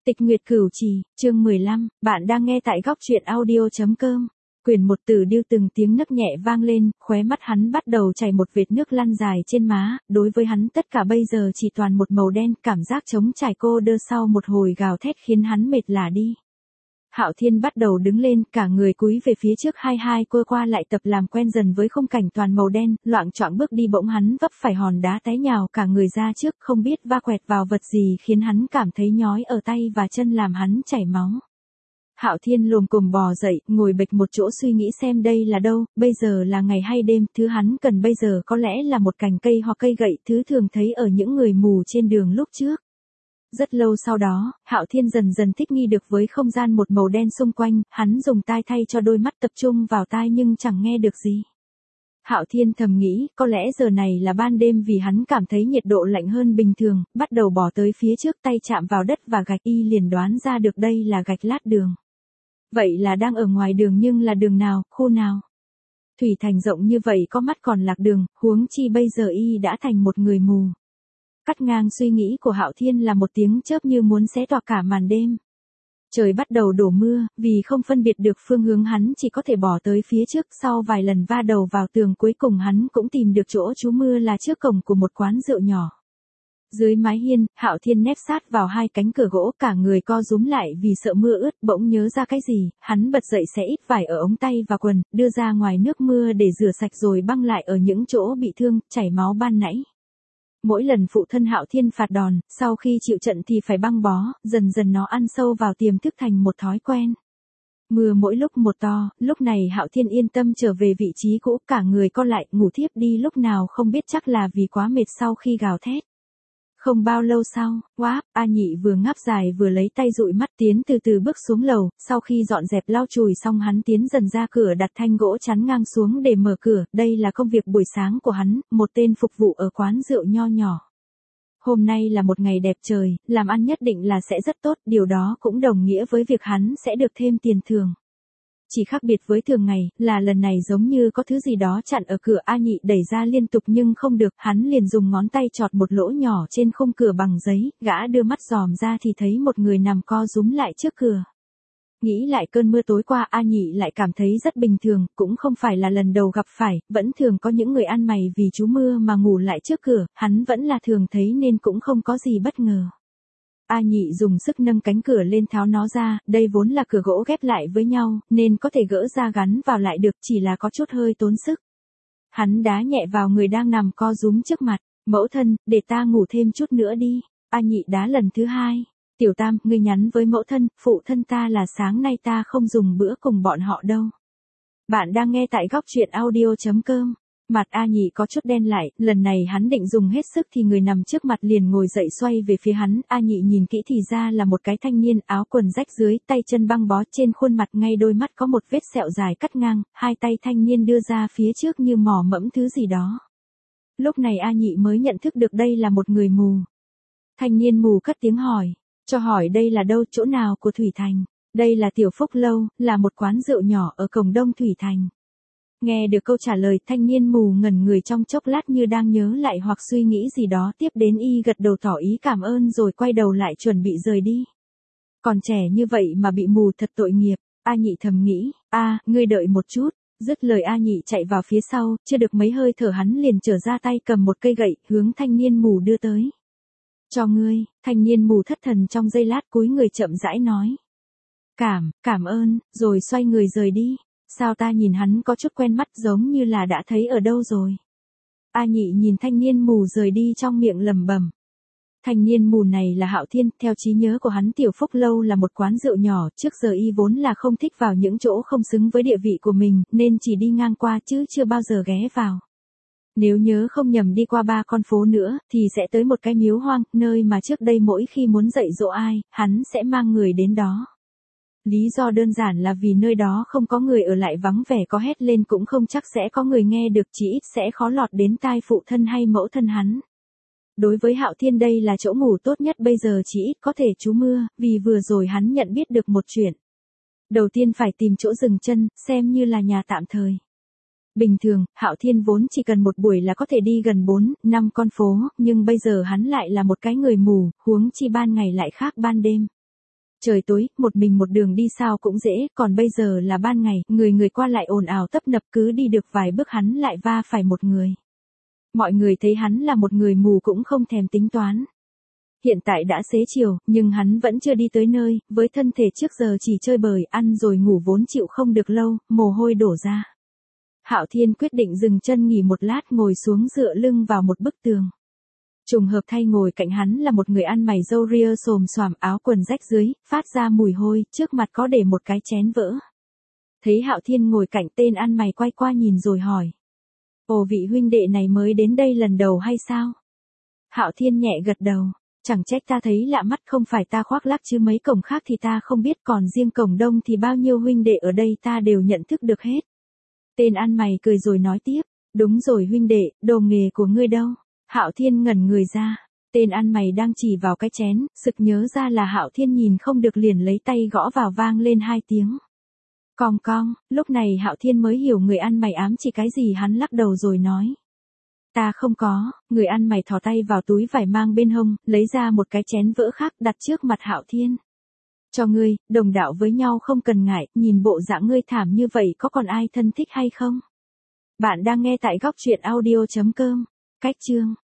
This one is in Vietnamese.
Tịch Nguyệt Cửu Trì, chương 15, bạn đang nghe tại góc truyện audio.com. Quyển một Tử Điêu từng tiếng nấc nhẹ vang lên, khóe mắt hắn bắt đầu chảy một vệt nước lăn dài trên má, đối với hắn tất cả bây giờ chỉ toàn một màu đen, cảm giác trống trải cô đơn sau một hồi gào thét khiến hắn mệt lả đi. Hạo Thiên bắt đầu đứng lên, cả người cúi về phía trước hai quơ qua lại tập làm quen dần với khung cảnh toàn màu đen, loạng choạng bước đi bỗng hắn vấp phải hòn đá té nhào cả người ra trước, không biết va quẹt vào vật gì khiến hắn cảm thấy nhói ở tay và chân làm hắn chảy máu. Hạo Thiên lồm cồm bò dậy, ngồi bệt một chỗ suy nghĩ xem đây là đâu, bây giờ là ngày hay đêm, thứ hắn cần bây giờ có lẽ là một cành cây hoặc cây gậy, thứ thường thấy ở những người mù trên đường lúc trước. Rất lâu sau đó, Hạo Thiên dần dần thích nghi được với không gian một màu đen xung quanh, hắn dùng tai thay cho đôi mắt tập trung vào tai nhưng chẳng nghe được gì. Hạo Thiên thầm nghĩ, có lẽ giờ này là ban đêm vì hắn cảm thấy nhiệt độ lạnh hơn bình thường, bắt đầu bỏ tới phía trước tay chạm vào đất và gạch y liền đoán ra được đây là gạch lát đường. Vậy là đang ở ngoài đường nhưng là đường nào, khu nào? Thủy Thành rộng như vậy có mắt còn lạc đường, huống chi bây giờ y đã thành một người mù. Cắt ngang suy nghĩ của Hạo Thiên là một tiếng chớp như muốn xé toạc cả màn đêm. Trời bắt đầu đổ mưa, vì không phân biệt được phương hướng hắn chỉ có thể bỏ tới phía trước, sau vài lần va đầu vào tường cuối cùng hắn cũng tìm được chỗ trú mưa là trước cổng của một quán rượu nhỏ. Dưới mái hiên, Hạo Thiên nép sát vào hai cánh cửa gỗ, cả người co rúm lại vì sợ mưa ướt, bỗng nhớ ra cái gì, hắn bật dậy xé ít vải ở ống tay và quần, đưa ra ngoài nước mưa để rửa sạch rồi băng lại ở những chỗ bị thương, chảy máu ban nãy. Mỗi lần phụ thân Hạo Thiên phạt đòn, sau khi chịu trận thì phải băng bó, dần dần nó ăn sâu vào tiềm thức thành một thói quen. Mưa mỗi lúc một to, lúc này Hạo Thiên yên tâm trở về vị trí cũ, cả người co lại, ngủ thiếp đi lúc nào không biết, chắc là vì quá mệt sau khi gào thét. Không bao lâu sau, A Nhị vừa ngáp dài vừa lấy tay dụi mắt tiến từ từ bước xuống lầu, sau khi dọn dẹp lau chùi xong hắn tiến dần ra cửa đặt thanh gỗ chắn ngang xuống để mở cửa, đây là công việc buổi sáng của hắn, một tên phục vụ ở quán rượu nho nhỏ. Hôm nay là một ngày đẹp trời, làm ăn nhất định là sẽ rất tốt, điều đó cũng đồng nghĩa với việc hắn sẽ được thêm tiền thưởng. Chỉ khác biệt với thường ngày, là lần này giống như có thứ gì đó chặn ở cửa, A Nhị đẩy ra liên tục nhưng không được, hắn liền dùng ngón tay chọt một lỗ nhỏ trên khung cửa bằng giấy, gã đưa mắt dòm ra thì thấy một người nằm co rúm lại trước cửa. Nghĩ lại cơn mưa tối qua, A Nhị lại cảm thấy rất bình thường, cũng không phải là lần đầu gặp phải, vẫn thường có những người ăn mày vì trú mưa mà ngủ lại trước cửa, hắn vẫn là thường thấy nên cũng không có gì bất ngờ. A Nhị dùng sức nâng cánh cửa lên tháo nó ra, đây vốn là cửa gỗ ghép lại với nhau, nên có thể gỡ ra gắn vào lại được, chỉ là có chút hơi tốn sức. Hắn đá nhẹ vào người đang nằm co rúm trước mặt, mẫu thân, để ta ngủ thêm chút nữa đi. A Nhị đá lần thứ hai, Tiểu Tam, ngươi nhắn với mẫu thân, phụ thân ta là sáng nay ta không dùng bữa cùng bọn họ đâu. Bạn đang nghe tại góc truyện audio.com. Mặt A Nhị có chút đen lại, lần này hắn định dùng hết sức thì người nằm trước mặt liền ngồi dậy xoay về phía hắn, A Nhị nhìn kỹ thì ra là một cái thanh niên, áo quần rách dưới, tay chân băng bó, trên khuôn mặt ngay đôi mắt có một vết sẹo dài cắt ngang, hai tay thanh niên đưa ra phía trước như mò mẫm thứ gì đó. Lúc này A Nhị mới nhận thức được đây là một người mù. Thanh niên mù cất tiếng hỏi, cho hỏi đây là đâu, chỗ nào của Thủy Thành? Đây là Tiểu Phúc Lâu, là một quán rượu nhỏ ở cổng đông Thủy Thành. Nghe được câu trả lời, thanh niên mù ngẩn người trong chốc lát như đang nhớ lại hoặc suy nghĩ gì đó, tiếp đến y gật đầu tỏ ý cảm ơn rồi quay đầu lại chuẩn bị rời đi. Còn trẻ như vậy mà bị mù thật tội nghiệp, A Nhị thầm nghĩ, ngươi đợi một chút, dứt lời A Nhị chạy vào phía sau, chưa được mấy hơi thở hắn liền trở ra tay cầm một cây gậy, hướng thanh niên mù đưa tới. Cho ngươi, thanh niên mù thất thần trong giây lát cúi người chậm rãi nói. Cảm ơn, rồi xoay người rời đi. Sao ta nhìn hắn có chút quen mắt giống như là đã thấy ở đâu rồi. A Nhị nhìn thanh niên mù rời đi trong miệng lẩm bẩm. Thanh niên mù này là Hạo Thiên, theo trí nhớ của hắn Tiểu Phúc Lâu là một quán rượu nhỏ, trước giờ y vốn là không thích vào những chỗ không xứng với địa vị của mình, nên chỉ đi ngang qua chứ chưa bao giờ ghé vào. Nếu nhớ không nhầm đi qua 3 con phố nữa, thì sẽ tới một cái miếu hoang, nơi mà trước đây mỗi khi muốn dạy dỗ ai, hắn sẽ mang người đến đó. Lý do đơn giản là vì nơi đó không có người ở lại, vắng vẻ, có hét lên cũng không chắc sẽ có người nghe được, chỉ ít sẽ khó lọt đến tai phụ thân hay mẫu thân hắn. Đối với Hạo Thiên đây là chỗ ngủ tốt nhất bây giờ, chỉ ít có thể trú mưa, vì vừa rồi hắn nhận biết được một chuyện. Đầu tiên phải tìm chỗ dừng chân, xem như là nhà tạm thời. Bình thường, Hạo Thiên vốn chỉ cần một buổi là có thể đi gần 4-5 con phố, nhưng bây giờ hắn lại là một cái người mù, huống chi ban ngày lại khác ban đêm. Trời tối, một mình một đường đi sao cũng dễ, còn bây giờ là ban ngày, người qua lại ồn ào tấp nập, cứ đi được vài bước hắn lại va phải một người. Mọi người thấy hắn là một người mù cũng không thèm tính toán. Hiện tại đã xế chiều, nhưng hắn vẫn chưa đi tới nơi, với thân thể trước giờ chỉ chơi bời, ăn rồi ngủ vốn chịu không được lâu, mồ hôi đổ ra. Hạo Thiên quyết định dừng chân nghỉ một lát, ngồi xuống dựa lưng vào một bức tường. Trùng hợp thay ngồi cạnh hắn là một người ăn mày râu ria xồm xoàm, áo quần rách dưới, phát ra mùi hôi, trước mặt có để một cái chén vỡ. Thấy Hạo Thiên ngồi cạnh, tên ăn mày quay qua nhìn rồi hỏi. Ồ, vị huynh đệ này mới đến đây lần đầu hay sao? Hạo Thiên nhẹ gật đầu. Chẳng trách ta thấy lạ mắt, không phải ta khoác lác chứ mấy cổng khác thì ta không biết, còn riêng cổng đông thì bao nhiêu huynh đệ ở đây ta đều nhận thức được hết. Tên ăn mày cười rồi nói tiếp. Đúng rồi huynh đệ, đồ nghề của ngươi đâu? Hạo Thiên ngẩn người ra. Tên ăn mày đang chỉ vào cái chén, sực nhớ ra là Hạo Thiên nhìn không được, liền lấy tay gõ vào, vang lên 2 tiếng. Cong cong, lúc này Hạo Thiên mới hiểu người ăn mày ám chỉ cái gì, hắn lắc đầu rồi nói. Ta không có. Người ăn mày thò tay vào túi vải mang bên hông, lấy ra một cái chén vỡ khác đặt trước mặt Hạo Thiên. Cho ngươi, đồng đạo với nhau không cần ngại, nhìn bộ dạng ngươi thảm như vậy có còn ai thân thích hay không? Bạn đang nghe tại góc truyện audio.com. Cách chương